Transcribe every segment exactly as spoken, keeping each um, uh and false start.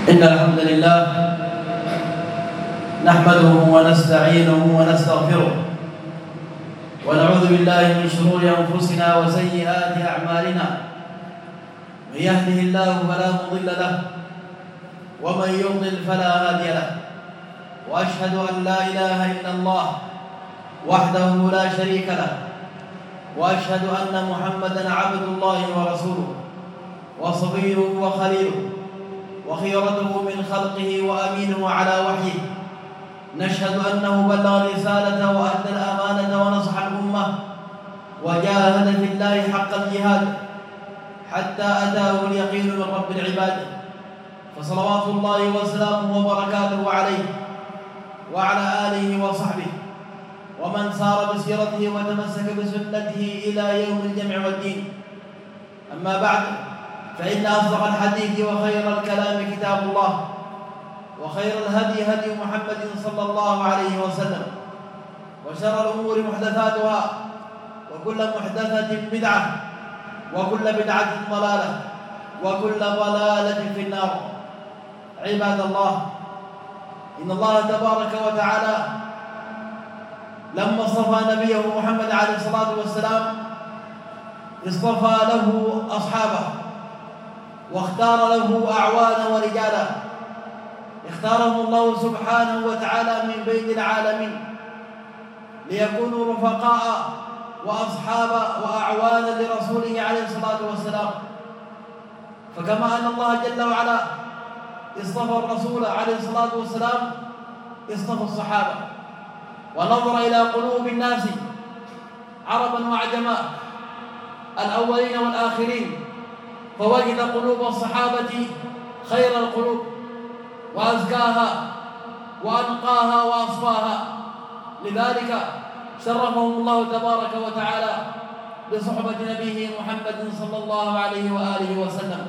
إن الحمد لله نحمده ونستعينه ونستغفره ونعوذ بالله من شرور أنفسنا وسيئات أعمالنا. من يهده الله فلا مضل له ومن يضلل فلا هادي له، وأشهد أن لا إله إلا الله وحده لا شريك له، وأشهد أن محمدًا عبد الله ورسوله وصفيه وخليله وخيرته من خلقه وأمينه على وحيه. نشهد أنه بلغ الرسالة وأدى الأمانة ونصح الأمة وجاهد في الله حق الجهاد حتى أتاه اليقين من رب العباد، فصلوات الله وسلامه وبركاته عليه وعلى آله وصحبه ومن سار بسيرته وتمسك بسنته إلى يوم الجمع والدين. أما بعد، فإن أصدق الحديث وخير الكلام كتاب الله، وخير الهدي هدي محمد صلى الله عليه وسلم، وشر الأمور محدثاتها، وكل محدثة بدعة، وكل بدعة ضلالة، وكل ضلالة في النار. عباد الله، إن الله تبارك وتعالى لما اصطفى نبيه محمد عليه الصلاة والسلام اصطفى له أصحابه، واختار له أعوانا ورجالا، اختارهم الله سبحانه وتعالى من بين العالمين ليكونوا رفقاء وأصحاب وأعوانا لرسوله عليه الصلاة والسلام. فكما أن الله جل وعلا اصطفى الرسول عليه الصلاة والسلام، اصطفى الصحابة ونظر إلى قلوب الناس عربا وعجما الأولين والآخرين، فوجد قلوب الصحابة خير القلوب وأزكاها وأنقاها وأصفاها. لذلك شرفهم الله تبارك وتعالى بصحبة نبيه محمد صلى الله عليه وآله وسلم.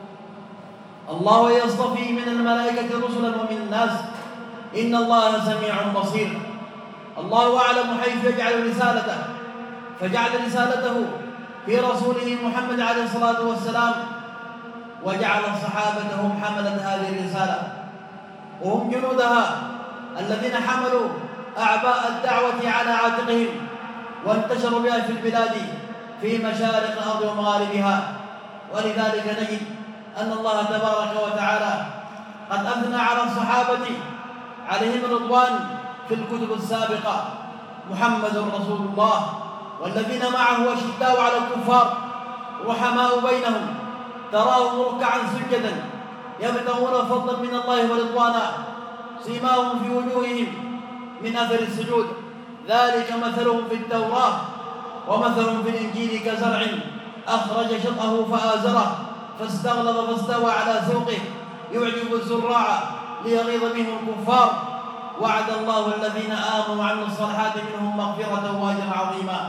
الله يصطفي من الملائكة رسلا ومن الناس، إن الله سميع بصير. الله أعلم حيث يجعل رسالته، فجعل رسالته في رسوله محمد عليه الصلاة والسلام، وجعل الصحابة هم حملة هذه الرسالة، وهم جنودها الذين حملوا أعباء الدعوة على عاتقهم وانتشروا بها في البلاد في مشارق الأرض ومغاربها. ولذلك نجد أن الله تبارك وتعالى قد أثنى على الصحابة عليهم الرضوان في الكتب السابقة: محمد رسول الله، والذين معه أشداء على الكفار رحماء بينهم، تراهم ركعا سجدا يبتغون فضلا من الله ورضوانا، سيماهم في وجوههم من أثر السجود، ذلك مثلهم في التوراة ومثلهم في الإنجيل كزرع أخرج شطأه فآزره فاستغلظ فاستوى على سوقه يعجب الزراع ليغيظ بهم الكفار. وعد الله الذين آمنوا وعملوا الصالحات منهم مغفرة وأجرا عظيما.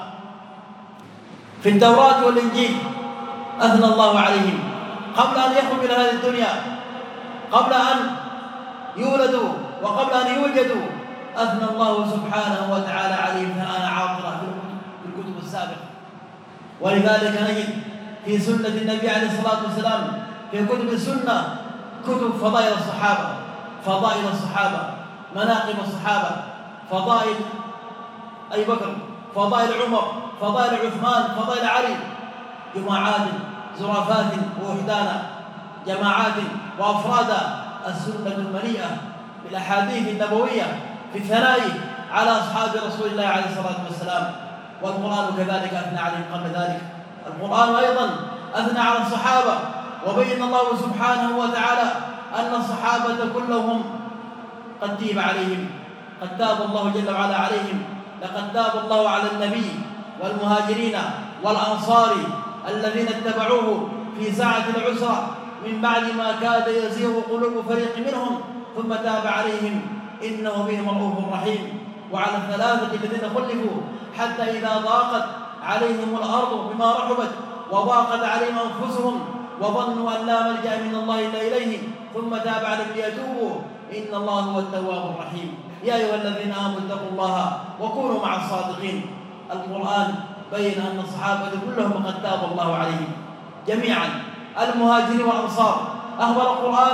في التوراة والإنجيل أثنى الله عليهم قبل أن يخرجوا إلى هذه الدنيا، قبل أن يولدوا وقبل أن يوجدوا، أثنى الله سبحانه وتعالى عليهم ثناء عاطرا في الكتب السابقة. ولذلك نجد في سنة النبي عليه الصلاة والسلام في كتب السنة كتب فضائل الصحابة، فضائل الصحابة، مناقب الصحابة، فضائل أبي بكر، فضائل عمر، فضائل عثمان، فضائل علي، جماعات زرافات ووحدانا، جماعات وأفرادا. السنة المليئة بالأحاديث النبوية في الثناء على أصحاب رسول الله عليه الصلاة والسلام. والقرآن كذلك أثنى عليهم قبل ذلك. القرآن أيضا أثنى على الصحابة، وبين الله سبحانه وتعالى أن الصحابة كلهم قد تيب عليهم، قد تاب الله جل وعلا عليهم. لقد تاب الله على النبي والمهاجرين والأنصار الذين اتبعوه في ساعة العسرة من بعد ما كاد يزيغ قلوب فريق منهم، ثم تاب عليهم إنه بهم رؤوف رحيم. وعلى الثلاثة الذين خلفوا حتى إذا ضاقت عليهم الأرض بما رحبت وضاقت عليهم أنفسهم وظنوا أن لا ملجأ من الله إلا إليه ثم تاب عليهم ليتوبوا إن الله هو التواب الرحيم. يا أيها الذين آمنوا اتقوا الله وكونوا مع الصادقين. القرآن بين أن الصحابة كلهم قد تاب الله عليهم جميعا، المهاجرين والأنصار. أخبر القرآن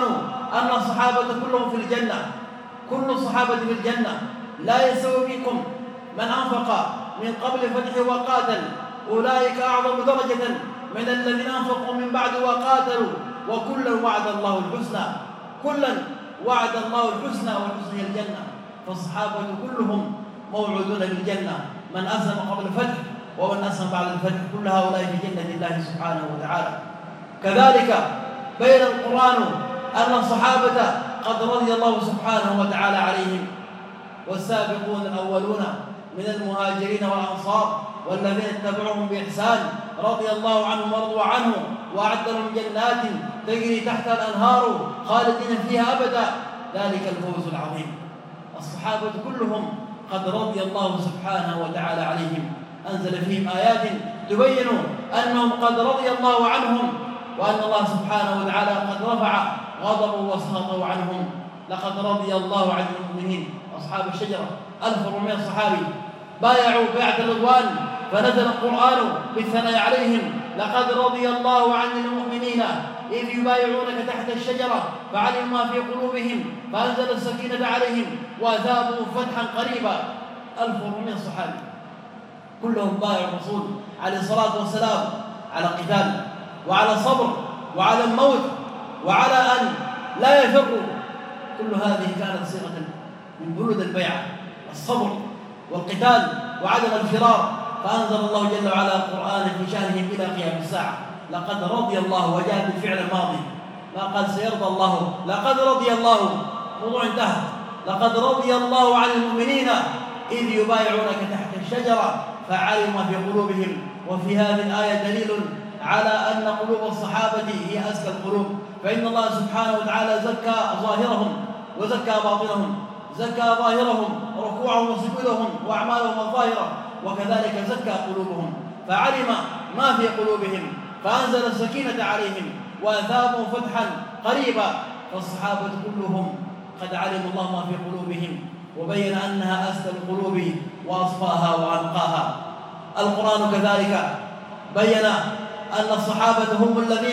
أن الصحابة كلهم في الجنة، كل الصحابة في الجنة، لا يستوي فيكم من أنفق من قبل فتحه وقاتل، أولئك أعظم درجة من الذين أنفقوا من بعد وقاتلوا، وكلا وعد الله الحسنى، كلا وعد الله الحسنى، والحسنى هي الجنة. فالصحابة كلهم موعودون بالجنة، من أسلم قبل الفتح ومن أسلم بعد الفتح، كل هؤلاء في جنة الله سبحانه وتعالى. كذلك بين القرآن أن الصحابة قد رضي الله سبحانه وتعالى عليهم، والسابقون الأولون من المهاجرين والأنصار والذين اتبعوهم بإحسان رضي الله عنهم ورضوا عنه، وأعد لهم جنات تجري تحتها الأنهار خالدين فيها أبدا، ذلك الفوز العظيم. الصحابة كلهم قد رضي الله سبحانه وتعالى عليهم، أنزل فيهم آيات تبين أنهم قد رضي الله عنهم، وأن الله سبحانه وتعالى قد رفع غضبه وسخطه عنهم. لقد رضي الله عن المؤمنين أصحاب الشجرة ألف وأربعمائة صحابي بايعوا بيعة الرضوان، فنزل القرآن بالثناء عليهم: لقد رضي الله عن المؤمنين إذ يبايعونك تحت الشجرة فعلم ما في قلوبهم فأنزل السكينة عليهم وأثابوا فتحا قريبا. ألف وأربعمائة صحابي كلهم بايعوا الرسول عليه الصلاة والسلام على قتال وعلى صبر وعلى الموت وعلى أن لا يفروا. كل هذه كانت صيغة من بنود البيعة: الصبر والقتال وعدم الفرار. فأنزل الله جل وعلا القرآن في شأنهم إلى قيام الساعة: لقد رضي الله، وجاء بالفعل الماضي، ما قال سيرضى الله، لقد رضي الله، موضوع انتهى. لقد رضي الله عن المؤمنين إذ يبايعونك تحت الشجرة فعلم ما في قلوبهم. وفي هذه الآية دليل على أن قلوب الصحابة هي أزكى القلوب، فإن الله سبحانه وتعالى زكى ظاهرهم وزكى باطنهم، زكى ظاهرهم ركوعهم وسجودهم وأعمالهم الظاهرة، وكذلك زكى قلوبهم، فعلم ما في قلوبهم فأنزل السكينة عليهم وأثابوا فتحا قريبا. فالصحابة كلهم قد علموا الله ما في قلوبهم، وبين أنها أزكى القلوب وأصفاها وأنقاها. القرآن كذلك بين أن الصحابة هم الذين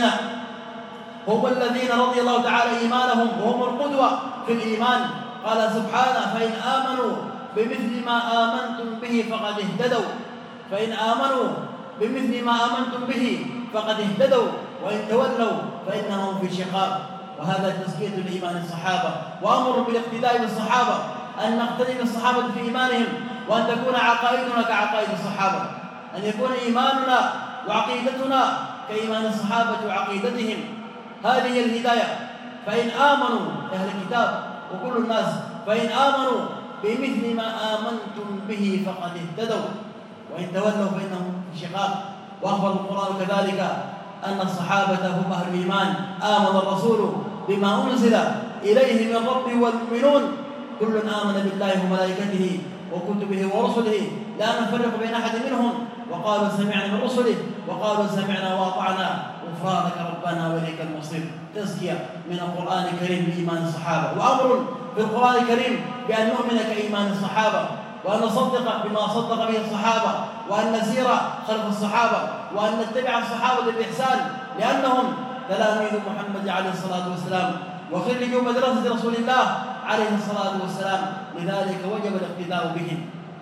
هم الذين رضي الله تعالى إيمانهم وهم القدوة في الإيمان. قال سبحانه: فإن آمنوا بمثل ما آمنتم به فقد اهتدوا فإن آمنوا بمثل ما آمنتم به فقد اهتدوا وإن تولوا فإنهم في شقاق. وهذا تزكية لإيمان الصحابة وأمر بالاقتداء بالصحابة، أن نقتدي بالصحابة في إيمانهم، وأن تكون عقائدنا كعقائد الصحابة، أن يكون إيماننا وعقيدتنا كإيمان الصحابة وعقيدتهم. هذه هي الهداية. فإن آمنوا، أهل الكتاب وكل الناس، فإن آمنوا بمثل ما آمنتم به فقد اهتدوا وإن تولوا فإنهم في شقاق. وأخبر القرآن كذلك أن الصحابة هم أهل الإيمان: آمن الرسول بما أنزل إليه من ربه والمؤمنون كل آمن بالله وملائكته وكتبه ورسله لا نفرق بين أحد منهم وقالوا سمعنا من رسله وقالوا سمعنا وأطعنا غفرانك ربنا وإليك المصير. تزكية من القرآن الكريم بإيمان الصحابة، وأمر في القرآن الكريم بأن نؤمن كإيمان الصحابة، وأن نصدق بما صدق به الصحابة، وأن نسير خلف الصحابة، وأن نتبع الصحابة بإحسان، لأنهم تلاميذ محمد عليه الصلاة والسلام وخرجوا مدرسة رسول الله عليه الصلاة والسلام، لذلك وجب الاقتداء بهم.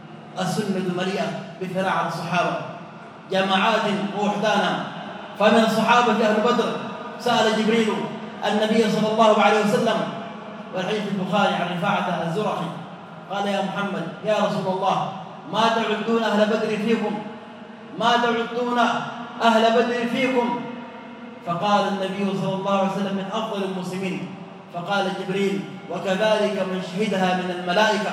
السنة مليئة بالثناء على الصحابة، جماعات ووحدانا. فمن الصحابة أهل بدر سأل جبريل النبي صلى الله عليه وسلم، والحديث في البخاري عن رفاعة الزرقي، قال: يا محمد، يا رسول الله، ما تعدون أهل بدر فيكم ما تعدون أهل بدر فيكم فقال النبي صلى الله عليه وسلم: من أفضل المسلمين. فقال جبريل: وكذلك من شهدها من الملائكة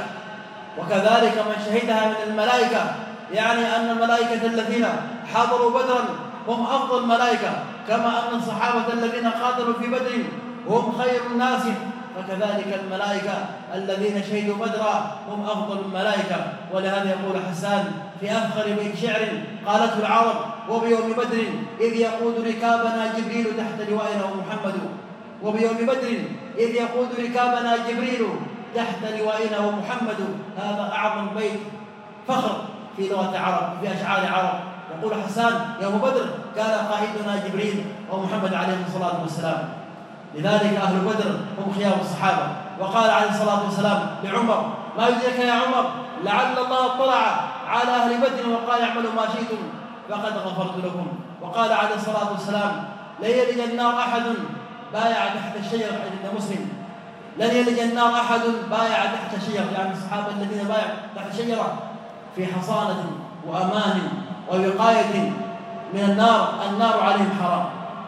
وكذلك من شهدها من الملائكة، يعني أن الملائكة الذين حضروا بدرا هم أفضل الملائكة، كما أن الصحابة الذين قاتلوا في بدر هم خير الناس، فكذلك الملائكة الذين شهدوا بدرا هم أفضل الملائكة. ولهذا يقول حسان في أفخر بيت شعر قالته العرب: وبيوم بدر إذ يقود ركابنا جبريل تحت لوائنا ومحمد وبيوم بدر إذ يقود ركابنا جبريل تحت لوائنا ومحمد. هذا أعظم بيت فخر في لغة عرب، في أشعار عرب. يقول حسان: يوم بدر كان قائدنا جبريل ومحمد عليه الصلاة والسلام. لذلك أهل بدر هم خيار الصحابة. وقال عليه الصلاة والسلام لعمر: ما يدرك يا عمر لعل الله اطلع على أهل بدر وقال اعملوا ما شئتم فقد غفرت لكم. وقال عليه الصلاة والسلام: لن يلج النار أحد بايع تحت الشجرة، عند مسلم: لن يلج النار أحد بايع تحت الشجرة، يعني الصحابة الذين بايعوا تحت الشجرة في حصانة وأمان ووقاية من النار، النار عليهم حرام.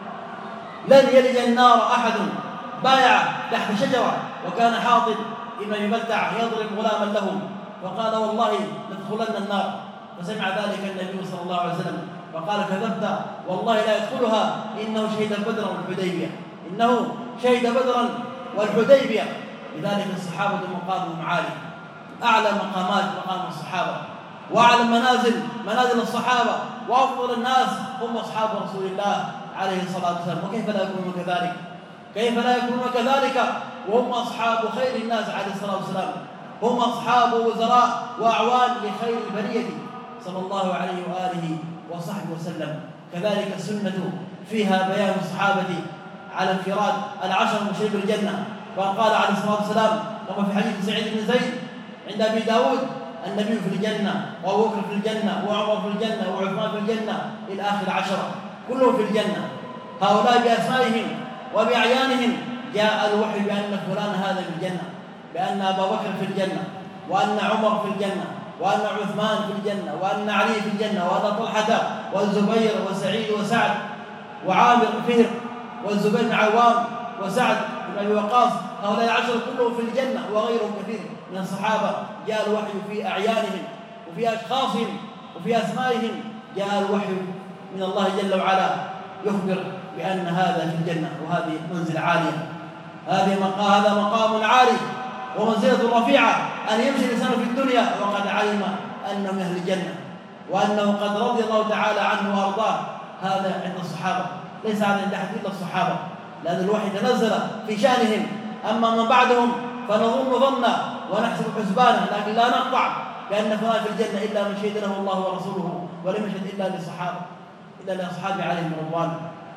لن يلج النار أحد بايع تحت شجرة وكان حاطب ابن مبلتع يضرب غلاما له فقال: والله لتدخلن النار، فسمع ذلك النبي صلى الله عليه وسلم فقال: كذبت والله لا يدخلها، إنه شهد بدرا والحديبية، إنه شهد بدرا والحديبية. لذلك الصحابة مقامهم عالي، أعلى مقامات مقام الصحابة، وأعلى منازل منازل الصحابة، وأفضل الناس هم أصحاب رسول الله عليه الصلاة والسلام. وكيف لا يكونون كذلك؟ كيف لا يكونون كذلك وهم أصحاب خير الناس عليه الصلاة والسلام، هم أصحاب وزراء وأعوان لخير البرية صلى الله عليه وآله وصحبه وسلم. كذلك السنة فيها بيان الصحابة على انفراد العشر المبشرين بالجنة. وقال عليه الصلاة والسلام كما في حديث سعيد بن زيد عند أبي داود: النبي في الجنة، وأبو بكر في الجنة، وعمر في الجنة، وعثمان في الجنة، إلى آخر عشرة، كلهم في الجنة. هؤلاء بأسمائهم وبأعيانهم جاء الوحي بأن فلان هذا في الجنة، بأن أبا بكر في الجنة، وأن عمر في الجنة، وأن عثمان في الجنة، وأن علي في الجنة، وأن طلحة والزبير وسعيد وسعد وعامر فهر والزبير بن عوام وسعد بن أبي وقاص، هؤلاء العشرة كلهم في الجنة، وغيرهم كثير من الصحابة جاء الوحي في أعيانهم وفي أشخاصهم وفي أسمائهم، جاء الوحي من الله جل وعلا يخبر بأن هذا في الجنة، وهذه منزل عالية، هذه مقام هذا مقام عالي ومنزلة رفيعة، أن يمشي الإنسان في الدنيا وقد علم أنه من أهل الجنة وأنه قد رضي الله تعالى عنه وأرضاه. هذا عند الصحابة، ليس هذا عند أحد إلا الصحابة، لأن الوحي تنزل في شأنهم. أما من بعدهم فنظن ظنا ونحسب حسبانا، لكن لا نقطع بأن فلان في الجنة إلا من شهد له الله ورسوله، ولم يشهد إلا للصحابة إلا لأصحابه عليهم رضوان.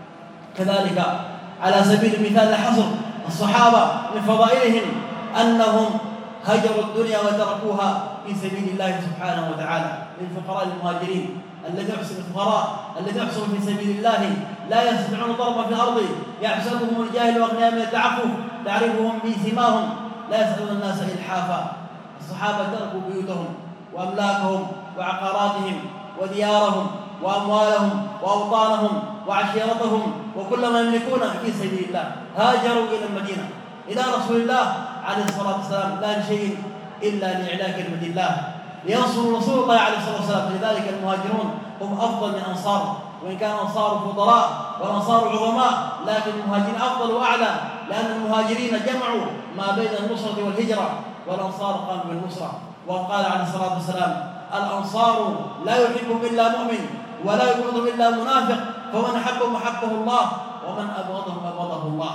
كذلك على سبيل المثال الحصر الصحابة من فضائلهم أنهم هجروا الدنيا وتركوها في سبيل الله سبحانه وتعالى. للفقراء المهاجرين الذين يحسنوا الفقراء الذين يحسنوا في سبيل الله لا يستطيعون ضربا في الأرض، يحسبهم الجاهل أغنياء من التعفف، تعرفهم بسيماهم لا يسألون الناس إلحافا. الصحابة تركوا بيوتهم وأملاكهم وعقاراتهم وديارهم وأموالهم وأوطانهم وعشيرتهم وكل ما يملكون في سبيل الله، هاجروا إلى المدينة إلى رسول الله عليه الصلاة والسلام، لا لشيء إلا لإعلاء كلمة الله، لينصروا رسول الله عليه الصلاة والسلام. لذلك المهاجرون هم أفضل من أنصار، وإن كان أنصار فضلاء والأنصار عظماء، لكن المهاجرين أفضل وأعلى، لأن المهاجرين جمعوا ما بين النصرة والهجرة، والأنصار قاموا بالنصرة. وقال عليه الصلاة والسلام: الأنصار لا يحبهم إلا مؤمن ولا يبغضهم إلا منافق، فمن أحبهم أحبه الله ومن أبغضهم أبغضه الله.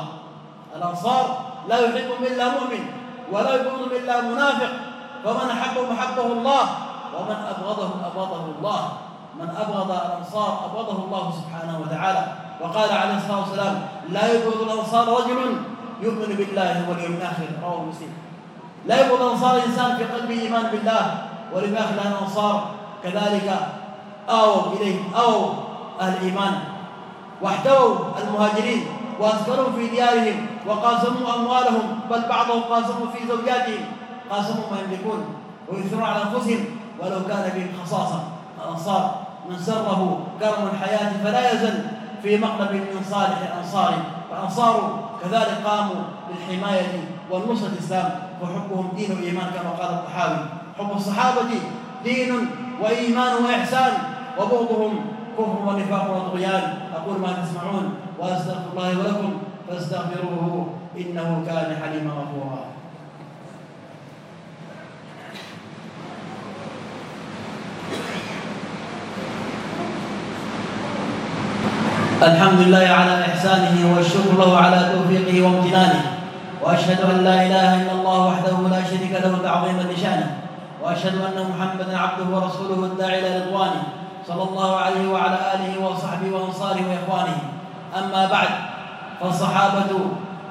الأنصار لا يحبهم إلا مؤمن ولا يبغضهم إلا منافق، فمن أحبهم أحبه الله ومن أبغضهم أبغضه الله. من أبغض الأنصار أبغضه الله سبحانه وتعالى. وقال عليه الصلاة والسلام: لا يبغض الأنصار رجل يؤمن بالله واليوم الآخر، رواه مسلم. لا يبغض الأنصار إنسان في قلبه إيمان بالله واليوم الآخر، لأن الأنصار كذلك آووا إليه آووا أهل الإيمان واحتووا المهاجرين وأسكنوا في ديارهم وقاسموا أموالهم، بل بعضهم قاسموا في زوجاتهم، قاسموا ما يملكون ويؤثرون على أنفسهم ولو كان بهم خصاصة. الأنصار من سره كرم الحياة فلا يزل في مقلب من صالح الأنصار، فالأنصار كذلك قاموا بالحماية والنصرة الإسلام، وحبهم دين وإيمان كما قال الطحاوي. حب الصحابة دين وإيمان وإحسان، وبغضهم كفر ونفاق وطغيان. أقول ما تسمعون وأستغفر الله ولكم فاستغفروه إنه كان حليما غفورا. الحمد لله على إحسانه والشكر له على توفيقه وامتنانه، وأشهد أن لا إله إلا الله وحده لا شريك له تعظيما لشأنه، وأشهد أن محمدا عبده ورسوله الداعي إلى رضوانه صلى الله عليه وعلى آله وصحبه وأنصاره وإخوانه. أما بعد، فالصحابة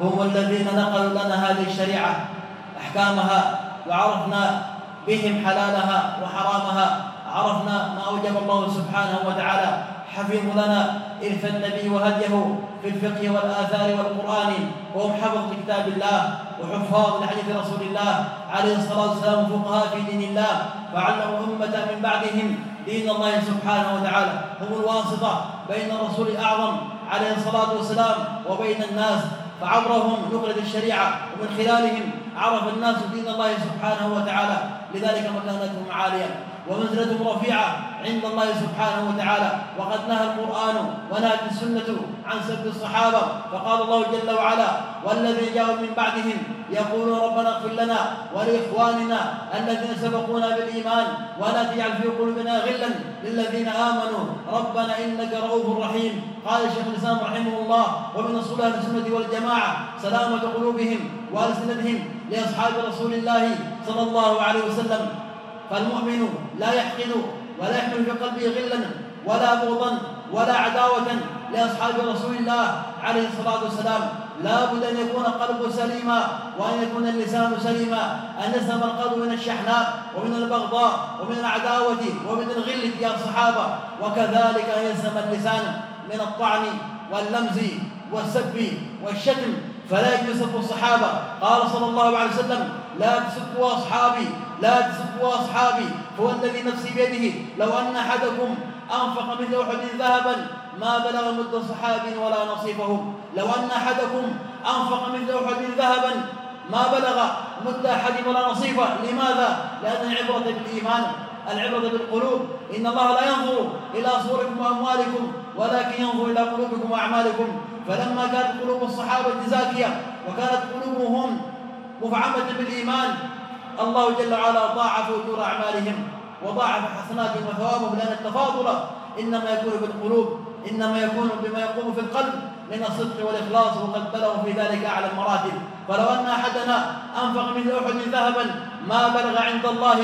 هم الذين نقلوا لنا هذه الشريعة أحكامها، وعرفنا بهم حلالها وحرامها، عرفنا ما أوجب الله سبحانه وتعالى. حفظوا لنا إرث النبي وهديه في الفقه والآثار والقرآن، وهم حفظ لكتاب الله وحفاظ لحديث رسول الله عليه الصلاة والسلام، فقهاء في دين الله، فعلموا أمة من بعدهم دين الله سبحانه وتعالى. هم الواسطة بين الرسول الأعظم عليه الصلاة والسلام وبين الناس، فعبرهم نقلت الشريعة، ومن خلالهم عرف الناس دين الله سبحانه وتعالى. لذلك مكانتهم عالية ومنزلتهم رفيعة عند الله سبحانه وتعالى. وقد نهى القرآن ونهت السنة عن سب الصحابة، فقال الله جل وعلا: والذين جاءوا من بعدهم يقولون ربنا اغفر لنا ولإخواننا الذين سبقونا بالإيمان ولا تجعل في قلوبنا غلا للذين آمنوا ربنا إنك رؤوف رحيم. قال شيخ الإسلام رحمه الله: ومن أصول أهل السنة والجماعة سلامة قلوبهم وألسنتهم لأصحاب رسول الله صلى الله عليه وسلم. فالمؤمن لا يحقد ولا يحمل في قلبه غلا ولا بغضا ولا عداوة لأصحاب رسول الله عليه الصلاة والسلام. لا بد أن يكون قلبه سليما وأن يكون اللسان سليما، أن يسلم القلب من الشحناء ومن البغضاء ومن العداوة ومن الغل يا الصحابة، وكذلك أن يسلم اللسان من الطعن واللمز والسب والشتم، فلا يجوز سب الصحابة. قال صلى الله عليه وسلم: لا تسبوا أصحابي لا تسبوا أصحابي فهو الذي نفسي بيده لو أن أحدكم أنفق مثل أحد ذهبا ما بلغ مد صحابي ولا نصيفهم. لو أن أحدكم أنفق مثل أحد ذهبا ما بلغ مد أحد ولا نصيفه. لماذا؟ لأن العبرة بالإيمان، العبرة بالقلوب. إن الله لا ينظر إلى صوركم وأموالكم ولكن ينظر إلى قلوبكم وأعمالكم. فلما كانت قلوب الصحابة زاكية وكانت قلوبهم مفعمة بالإيمان، الله جل وعلا ضاعف أجور أعمالهم وضاعف حسناتهم وثوابهم، لأن التفاضل إنما يكون بالقلوب، إنما يكون بما يقوم في القلب من الصدق والإخلاص، وقد بلغوا في ذلك أعلى المراتب. فلو أن أحدنا أنفق مثل أحد ذهبا ما بلغ عند الله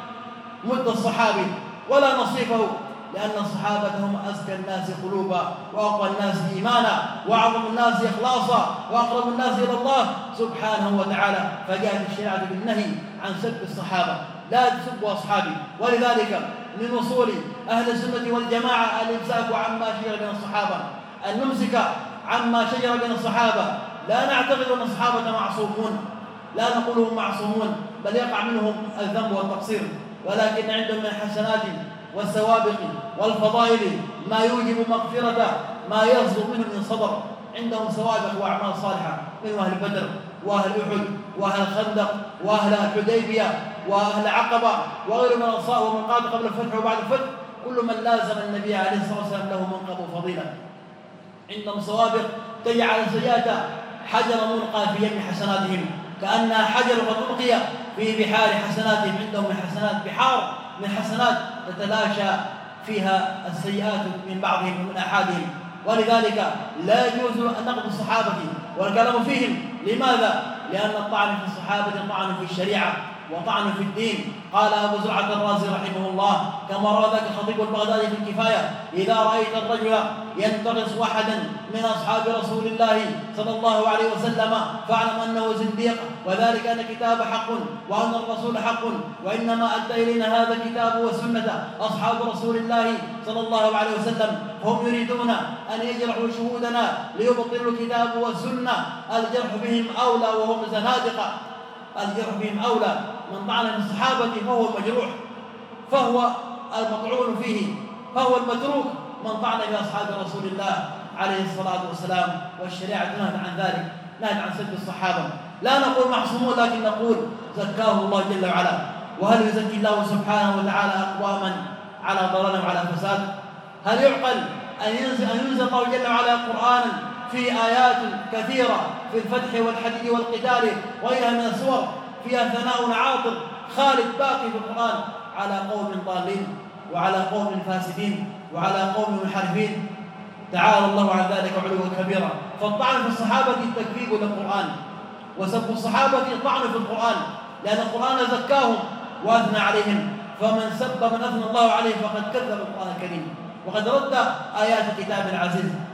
مد الصحابي ولا نصيفه، لأن الصحابة هم أزكى الناس قلوبا وأقوى الناس إيمانا وأعظم الناس إخلاصا وأقرب الناس إلى الله سبحانه وتعالى. فجاءت الشريعة بالنهي عن سب الصحابة: لا تسبوا أصحابي. ولذلك من أصول أهل السنة والجماعة الإمساك عما شجر بين الصحابة، أن نمسك عما شجر بين الصحابة. لا نعتقد أن الصحابة معصومون، لا نقولهم معصومون، بل يقع منهم الذنب والتقصير، ولكن عندهم من الحسنات والسوابق والفضائل ما يوجب مغفرة ما يصدر منهم من صبر. عندهم سوابق وأعمال صالحة من أهل بدر وأهل أحد وأهل الخندق وأهل الحديبية وأهل عقبة وغير من الأنصار ومن قاتل قبل الفتح وبعد الفتح. كل من لازم النبي عليه الصلاة والسلام له منقب وفضيلة. عندهم سوابق تجعل سيئة حجر ملقى في يم حسناتهم، كأنها حجر قد ألقي في بحار حسناتهم. عندهم من حسنات بحار من حسنات تتلاشى فيها السيئات من بعضهم ومن أحدهم. ولذلك لا يجوز نقد الصحابة والكلام فيهم. لماذا؟ لأن الطعن في الصحابة طعن في الشريعة وطعن في الدين. قال أبو زرعة الرازي رحمه الله كما روى ذاك الخطيب البغدادي في الكفاية: إذا رأيت الرجل ينتقص واحدا من أصحاب رسول الله صلى الله عليه وسلم فاعلم أنه زنديق، وذلك أن الكتاب حق وأن الرسول حق، وإنما أدى إلينا هذا الكتاب والسنة أصحاب رسول الله صلى الله عليه وسلم. هم يريدون أن يجرحوا شهودنا ليبطلوا الكتاب والسنة. الجرح بهم أولى وهم زنادقة، الجرح بهم أولى. من طعن في الصحابة فهو المجروح، فهو المطعون فيه، فهو المتروك. من طعن في أصحاب رسول الله عليه الصلاة والسلام، والشريعة نهت عن ذلك، نهت عن سب الصحابة. لا نقول معصومون، لكن نقول زكاه الله جل وعلا. وهل يزكي الله سبحانه وتعالى أقواما على ضلال وعلى فساد؟ هل يعقل أن ينزل, أن ينزل الله جل وعلا قرآنا في آيات كثيرة في الفتح والحديد والقتال وغيرها من السور فيها ثناء عاطر خالد باقي في القرآن على قوم ضالين وعلى قوم فاسدين وعلى قوم منحرفين؟ تعالى الله عن ذلك علوا كبيرا. فالطعن في الصحابة تكذيب للقرآن، وسب الصحابة طعن في القرآن، لأن القرآن زكاهم وأثنى عليهم. فمن سب من أثنى الله عليه فقد كذب القرآن الكريم وقد رد آيات الكتاب العزيز.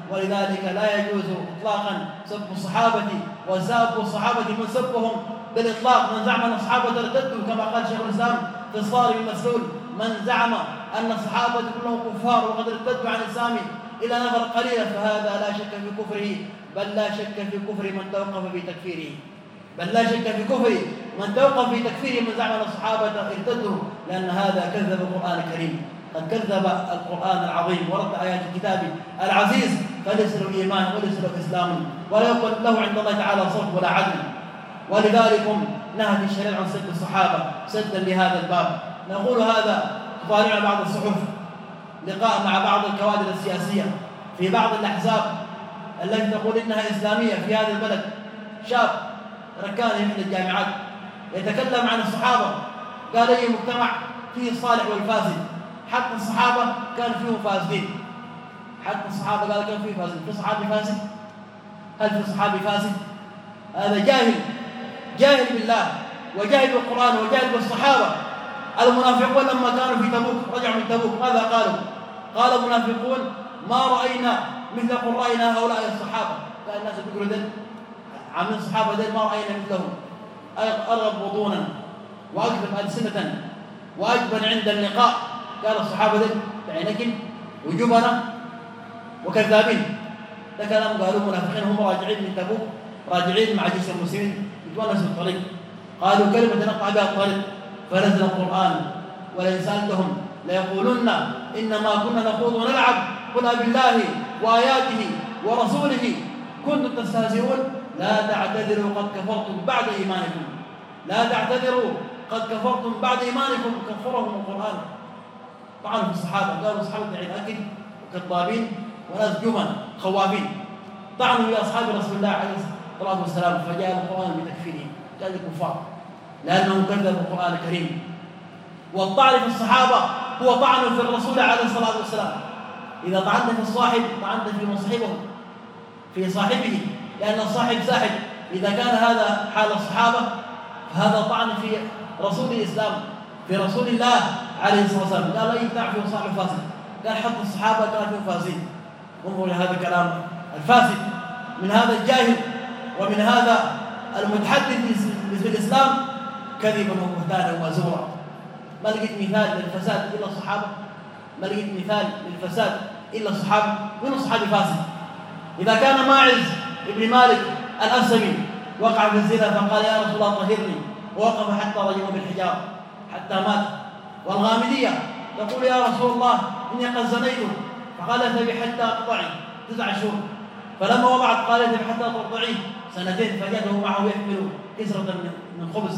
ولذلك لا يجوز إطلاقا سب الصحابة وسب الصحابة من سبهم بالإطلاق. من زعم أن الصحابة ارتدوا كما قال شيخ الإسلام في الصارم المسلول، من زعم أن الصحابة كلهم كفار وقد ارتدوا عن الإسلام إلى نفر قليلا فهذا لا شك في كفره، بل لا شك في كفر من توقف في تكفيره، بل لا شك في كفر من توقف في تكفيره من زعم أن الصحابة ارتدوا، لأن هذا كذب القرآن الكريم، قد كذب القرآن العظيم ورد آيات الكتاب العزيز، فليس له إيمان وليس له إسلام ولا يقبل له عند الله تعالى صرف ولا عدل. ولذلك نهت الشريعة عن سب الصحابة سدا لهذا الباب. نقول هذا تطالعنا بعض الصحف لقاء مع بعض الكوادر السياسية في بعض الأحزاب التي تقول إنها إسلامية في هذا البلد، شاب ركان في إحدى الجامعات يتكلم عن الصحابة، قال أي مجتمع فيه الصالح والفاسد، حتى الصحابة كان فيهم فاسدين، حتى الصحابة قال كان فيه فاسد، في صحابي فاسد؟ هل في صحابي فاسد؟ هذا جاهل، جاهل بالله وجاهل بالقرآن وجاهل بالصحابة. المنافقون لما كانوا في تبوك رجعوا من تبوك ماذا قالوا؟ قال المنافقون ما رأينا مثل قرائنا هؤلاء الصحابة، قال الناس بيقولوا دل عاملين الصحابة دل ما رأينا مثلهم، أرغب بطونا وأكذب ألسنة وأجبن عند اللقاء، قال الصحابة دل بعينكم وجبنا وكذابين. ده كلام قالوا المنافقين هم راجعين من تبوك، راجعين مع جيش المسلمين يتونسوا الطريق، قالوا كلمة نقطع بها الطريق، فنزل القرآن ولئن سألتهم ليقولن إنما كنا نخوض ونلعب قل بالله وآياته ورسوله كنتم تستهزئون لا تعتذروا قد كفرتم بعد إيمانكم، لا تعتذروا قد كفرتم بعد إيمانكم. كفرهم القرآن، طعنوا في الصحابة، قالوا الصحابة عين أكل وكذابين وناس جبن خوافين، طعنوا في أصحاب رسول الله عليه الصلاة والسلام، فجاء القرآن بتكفيرهم، قال الكفار لأنهم كذبوا القرآن الكريم. والطعن في الصحابة هو طعن في الرسول عليه الصلاة والسلام. إذا طعنت في الصاحب طعنت في مصاحبه في صاحبه، لأن الصاحب ساحب. إذا كان هذا حال الصحابة فهذا طعن في رسول الإسلام، في رسول الله عليه الصلاة والسلام. قال لا يمتع فيه صاحب فاسد، قال حتى الصحابة كانوا فيهم فاسدين. انظروا لهذا الكلام الفاسد من هذا الجاهل ومن هذا المتحدث في الإسلام كذبا وبهتانا وزورا. ما لقيت مثال للفساد إلا الصحابة، ما لقيت مثال للفساد إلا الصحابة. من الصحابي فاسد؟ إذا كان ماعز ابن مالك الأسلمي وقع في الزنا فقال يا رسول الله طهرني، ووقف حتى رجمه بالحجار حتى مات. والغامدية تقول يا رسول الله إني قد زنيت، فقال اذهبي حتى أقطعي تسع شهور، فلما وضعت قال اذهبي حتى ترضعيه سنتين، فجده معه يحمل كسرة من خبز،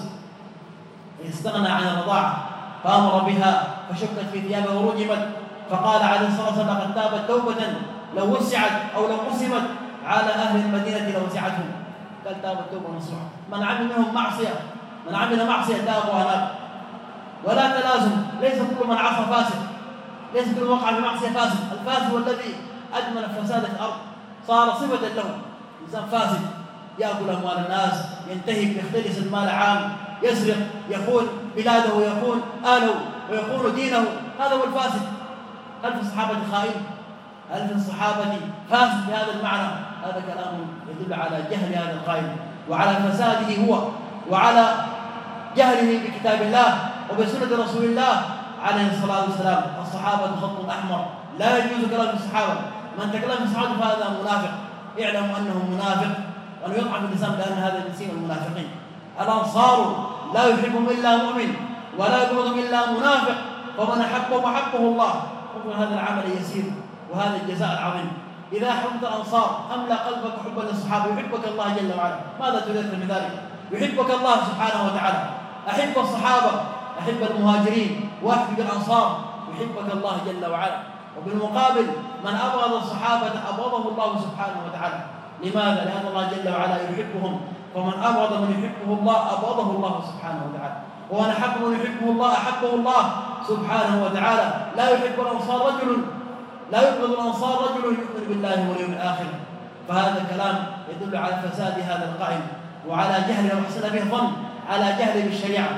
استغنى عن الرضاعة فأمر بها فشكت في ثيابه ورجمت، فقال عليه الصلاة والسلام لقد تابت توبة لو وسعت أو لو قسمت على أهل المدينة لوسعتهم. قال تابت توبة نصوحة. من عمل منهم معصية، من عمل معصية تاب وأناب. ولا تلازم، ليس كل من عصى فاسد، ليس كل من وقع في معصية فاسد. الفاسد هو الذي أدمن فساد الأرض صار صفة له، إنسان فاسد يأكل أموال الناس، ينتهك، يختلس المال عام، يسرق، يخون بلاده ويخون آله ويخون دينه، هذا هو الفاسد. هل في الصحابة خائن؟ هل في الصحابة فاسد بهذا المعنى؟ هذا كلام يدل على جهل هذا القائل وعلى فساده هو وعلى جهله بكتاب الله وبسنة رسول الله عليه الصلاة والسلام. الصحابة خط أحمر، لا يجوز كلام الصحابة. من تكلم في الصحابة فهذا منافق، اعلموا أنه منافق وأنه يطعن في الإسلام لأن هذا من سيم المنافقين. الأنصار لا يحبهم إلا مؤمن ولا يبغضهم إلا منافق، فمن أحبهم أحبه الله. انظر هذا العمل يسير وهذا الجزاء العظيم. إذا أحببت الأنصار أملأ قلبك حبا للصحابة، يحبك الله جل وعلا. ماذا تريد من ذلك؟ يحبك الله سبحانه وتعالى. أحب الصحابة، أحب المهاجرين وأحب الأنصار، يحبك الله جل وعلا. وبالمقابل من أبغض الصحابة أبغضه الله سبحانه وتعالى. لماذا؟ لأن الله جل وعلا يحبهم، ومن أبغض من يحبه الله أبغضه الله سبحانه وتعالى، ومن أحب من يحبه الله أحبه الله سبحانه وتعالى. لا يحب الأنصار رجل، لا يبغض الأنصار رجل يؤمن بالله واليوم الآخر. فهذا الكلام يدل على فساد هذا القائم وعلى جهل وحسن به الظن، على جهل بالشريعة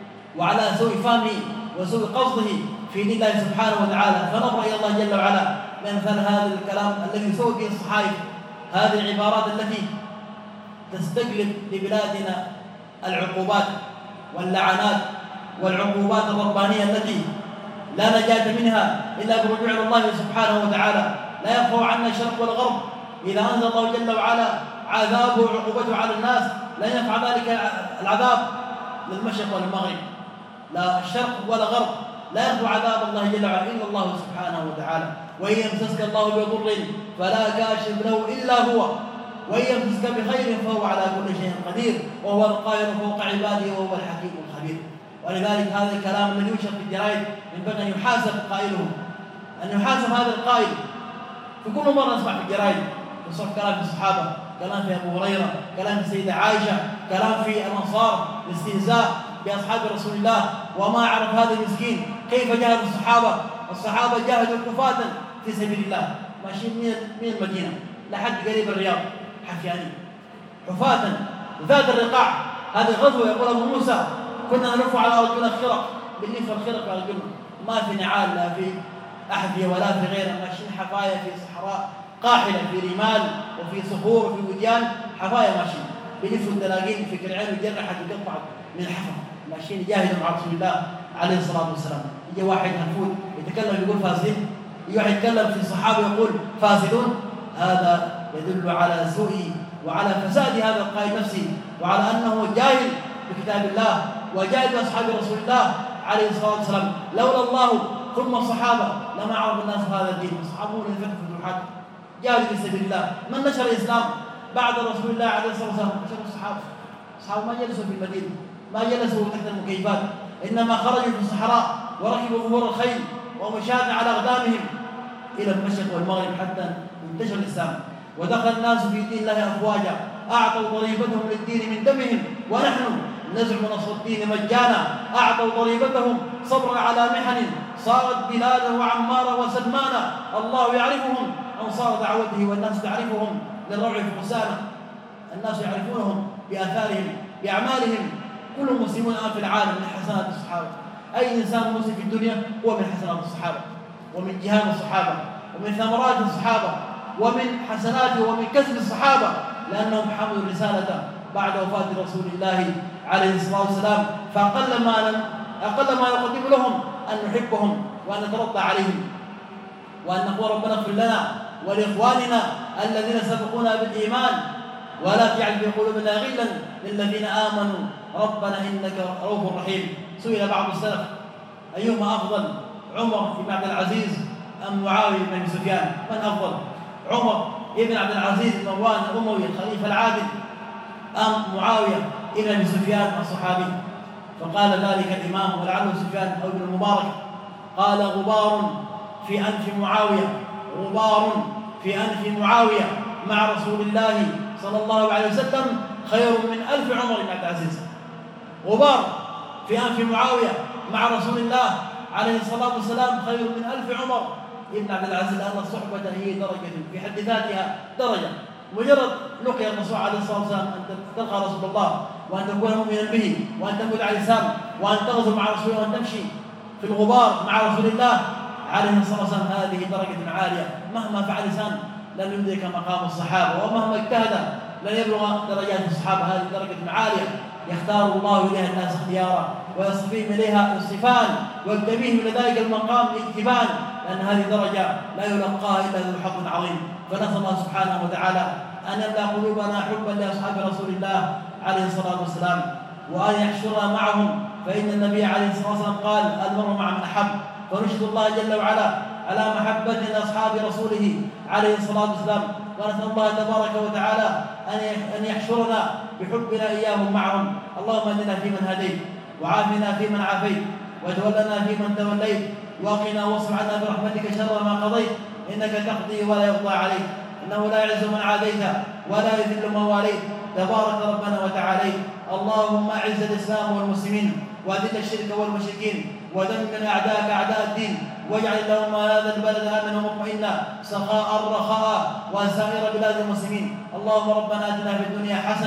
وعلى سوء فهمه وسوء قصده في دين الله سبحانه وتعالى. فنظر إلى الله جل وعلا من مثل هذا الكلام الذي يسوي به الصحائف، هذه العبارات التي تستجلب لبلادنا العقوبات واللعنات والعقوبات الربانية التي لا نجاة منها إلا بالرجوع إلى الله سبحانه وتعالى. لا يرفع عنا الشرق والغرب. إذا أنزل الله جل وعلا عذابه وعقوبته على الناس لا ينفع ذلك العذاب للمشرق والمغرب، لا الشرق ولا غرب، لا يرفع عذاب الله جل وعلا إلا الله سبحانه وتعالى. وإن يمسسك الله بضر فلا كاشف له إلا هو، وإن يمسسك بخير فهو على كل شيء قدير، وهو القاهر فوق عباده وهو الحكيم الخبير. ولذلك هذا الكلام الذي ينشر في الجرائد ينبغي أن يحاسب قائله، أن يحاسب هذا القائل. في كل مرة نسمع في الجرائد نسمع كلام في الصحابة، كلام في أبو هريرة، كلام في السيدة عائشة، كلام في الأنصار، الاستهزاء بأصحاب رسول الله. وما عرف هذا المسكين كيف جاهد الصحابة. الصحابة جاهدوا كفاة في سبيل الله، ماشيين من المدينة لحد قريب الرياض حفياني حفاة ذات الرقاع. هذه غزوة يقول أبو موسى كنا نلف على أرجلنا الخرق، بالنسبة الخرق على أرجلنا ما في نعال لا في أحذية ولا في غيرها، ماشيين حفايا في صحراء قاحلة، في رمال وفي صخور وفي وديان، حفايا ماشيين بنفسوا الدلاقين في كرعين وجرحت وقطعت من الحفر، ماشيين يجاهدوا مع رسول الله عليه الصلاة والسلام. يجي واحد هنفوت يتكلم يقول فاسدين، يجي واحد يتكلم في الصحابة يقول فاسدون، هذا يدل على سوء وعلى فساد هذا القائد نفسه، وعلى أنه جاهل بكتاب الله وجاهل بأصحاب رسول الله عليه الصلاة والسلام. لولا الله ثم الصحابة لما عرف الناس هذا الدين. الصحابة هم اللي فتحوا فتوحات، جاهدوا في سبيل الله. من نشر الإسلام بعد رسول الله عليه الصلاة والسلام؟ نشر الصحابة. الصحابة ما جلسوا في المدينة، ما جلسوا تحت المكيفات، إنما خرجوا في الصحراء وركبوا ظهور الخيل ومشاة على أقدامهم إلى المشرق والمغرب حتى انتشر الإسلام ودخل الناس في دين الله أفواجا، أعطوا ضريبتهم للدين من دمهم، ونحن نزعم نصر الدين مجانا. أعطوا ضريبتهم صبرا على محن صارت بلاده وعمارة وسلمانا. الله يعرفهم أنصار دعوته والناس تعرفهم للروع فرسانا. الناس يعرفونهم بآثارهم بأعمالهم. كل مسلمون الآن في العالم من حسنات الصحابة. أي إنسان مسلم في الدنيا هو من حسنات الصحابة ومن جهاد الصحابة ومن ثمرات الصحابة ومن حسناته ومن كسب الصحابة، لأنهم حملوا الرسالة بعد وفاة رسول الله عليه الصلاة والسلام. فأقل ما أقل ما نقدم لهم أن نحبهم وأن نترضى عليهم وأن نقول ربنا اغفر لنا ولإخواننا الذين سبقونا بالإيمان ولا تجعل في قلوبنا غلا للذين آمنوا ربنا إنك رؤوف رحيم. سئل بعض السلف أيهما أفضل، عمر بن عبد العزيز أم معاوية بن أبي سفيان؟ من أفضل، عمر بن عبد العزيز مروان الأموي الخليفة العادل أم معاوية بن أبي سفيان الصحابي؟ فقال ذلك الإمام ولعله سفيان أو ابن المبارك قال غبار في أنف معاوية، غبار في أنف معاوية مع رسول الله صلى الله عليه وسلم خير من ألف عمر بن عبد العزيز. غبار في أنف معاوية مع رسول الله عليه الصلاة والسلام خير من ألف عمر ابن عبد العزيز، لأن الصحبة هي درجة في حد ذاتها درجة. مجرد لقي الرسول عليه الصلاة والسلام أن تلقى رسول الله وأن تكون مؤمنا به وأن تموت على الإسلام وأن تغزو مع رسول الله وأن تمشي في الغبار مع رسول الله عليه الصلاة والسلام، هذه درجة عالية. مهما فعل إنسان لن يدرك مقام الصحابة، ومهما اجتهد لن يبلغ درجات الصحابة. هذه درجة عالية يختار الله إليها الناس اختيارا ويصطفيهم إليها اصطفان ويجتبيهم إلى ذلك المقام اجتبان، لأن هذه درجة لا يلقاها إلا ذو حظ عظيم. فنسأل الله سبحانه وتعالى أن يملأ قلوبنا حبا لأصحاب رسول الله عليه الصلاة والسلام وأن يحشرنا معهم، فإن النبي عليه الصلاة والسلام قال المرء مع من أحب. ونشهد الله جل وعلا على محبة أصحاب رسوله عليه الصلاة والسلام، ونسأل الله تبارك وتعالى أن يحشرنا بحبنا إياهم معهم. اللهم اهدنا فيمن هديت وعافنا فيمن عافيت وتولنا فيمن توليت وقنا واصرف عنا برحمتك شر ما قضيت، إنك تقضي ولا يقضى عليك، إنه لا يعز من عاديت ولا يذل من واليت، تبارك ربنا وتعاليت. اللهم أعز الإسلام والمسلمين وأذل الشرك والمشركين ودمر أعداءك أعداء الدين، واجعل اللهم هذا البلد آمنا ومطمئنا سخاء رخاء وسائر بلاد المسلمين. اللهم ربنا آتنا في الدنيا حسنة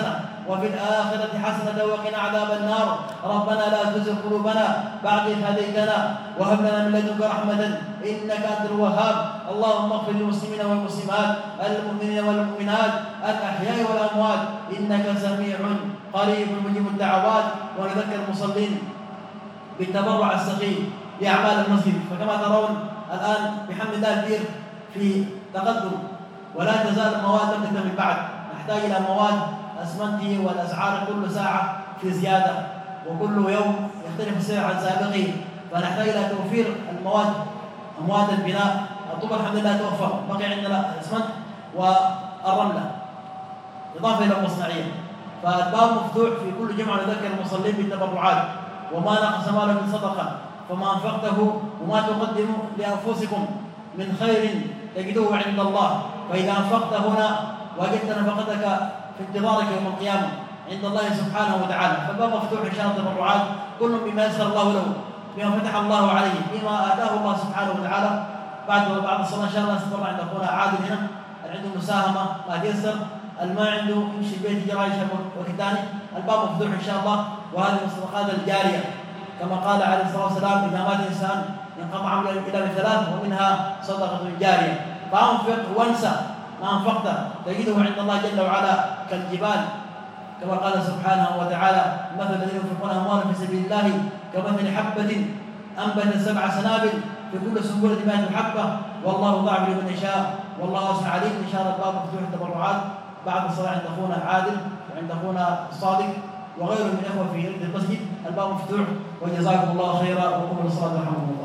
وفي الآخرة حسنة وقنا عذاب النار. ربنا لا تزغ قلوبنا بعد إذ هديتنا وهب لنا من لدنك رحمة إنك أنت الوهاب. اللهم اغفر للمسلمين والمسلمات المؤمنين والمؤمنات الأحياء والأموات إنك سميع قريب مجيب الدعوات. ونذكر المصلين بالتبرع السخي لأعمال المسجد. فكما ترون الآن بحمد الله البير في تقدم ولا تزال المواد لم تكتمل بعد. نحتاج إلى مواد أسمنتي والأسعار كل ساعة في زيادة وكل يوم يختلف السعر عن سابقه، فنحتاج إلى توفير المواد أمواد البناء. الطوب الحمد لله توفر، بقي عندنا الأسمنت والرملة إضافة إلى المصنعية. فالباب مفتوح في كل جمعة نذكر المصلين بالتبرعات. وما نقص مال من صدقة فما أنفقته وما تقدموا لأنفسكم من خير تجدوه عند الله. فإذا أنفقت هنا وجدت نفقتك في انتظارك يوم القيامة عند الله سبحانه وتعالى. فالباب مفتوح إن شاء الله التبرعات، كل بما يسر الله له، بما فتح الله عليه، بما آتاه الله سبحانه وتعالى. بعد بعد الصلاة إن شاء الله نستطيع أن تكون عادل هنا، اللي عنده مساهمة ما تيسر، اللي ما عنده يمشي البيت يجرى يشرب وقت ثاني. الباب مفتوح إن شاء الله. وهذه الصدقات الجارية كما قال عليه الصلاة والسلام إذا مات الإنسان ينقطع عمله إلى ثلاث ومنها صدقة جارية. فأنفق وانسى ما أنفقته تجده عند الله جل وعلا كالجبال، كما قال سبحانه وتعالى مثل الذين ينفقون أموالهم في سبيل الله كمثل حبة أنبتت سبع سنابل في كل سنبلة مائة حبة والله ضاعف لمن يشاء والله واسع عليم. إن شاء الله الباب مفتوح التبرعات بعد الصلاة عند أخونا عادل وعند أخونا الصادق وغيره من إخوة في المسجد. الباب مفتوح وجزاكم الله خيرا وقوموا بالصلاة رحمكم الله.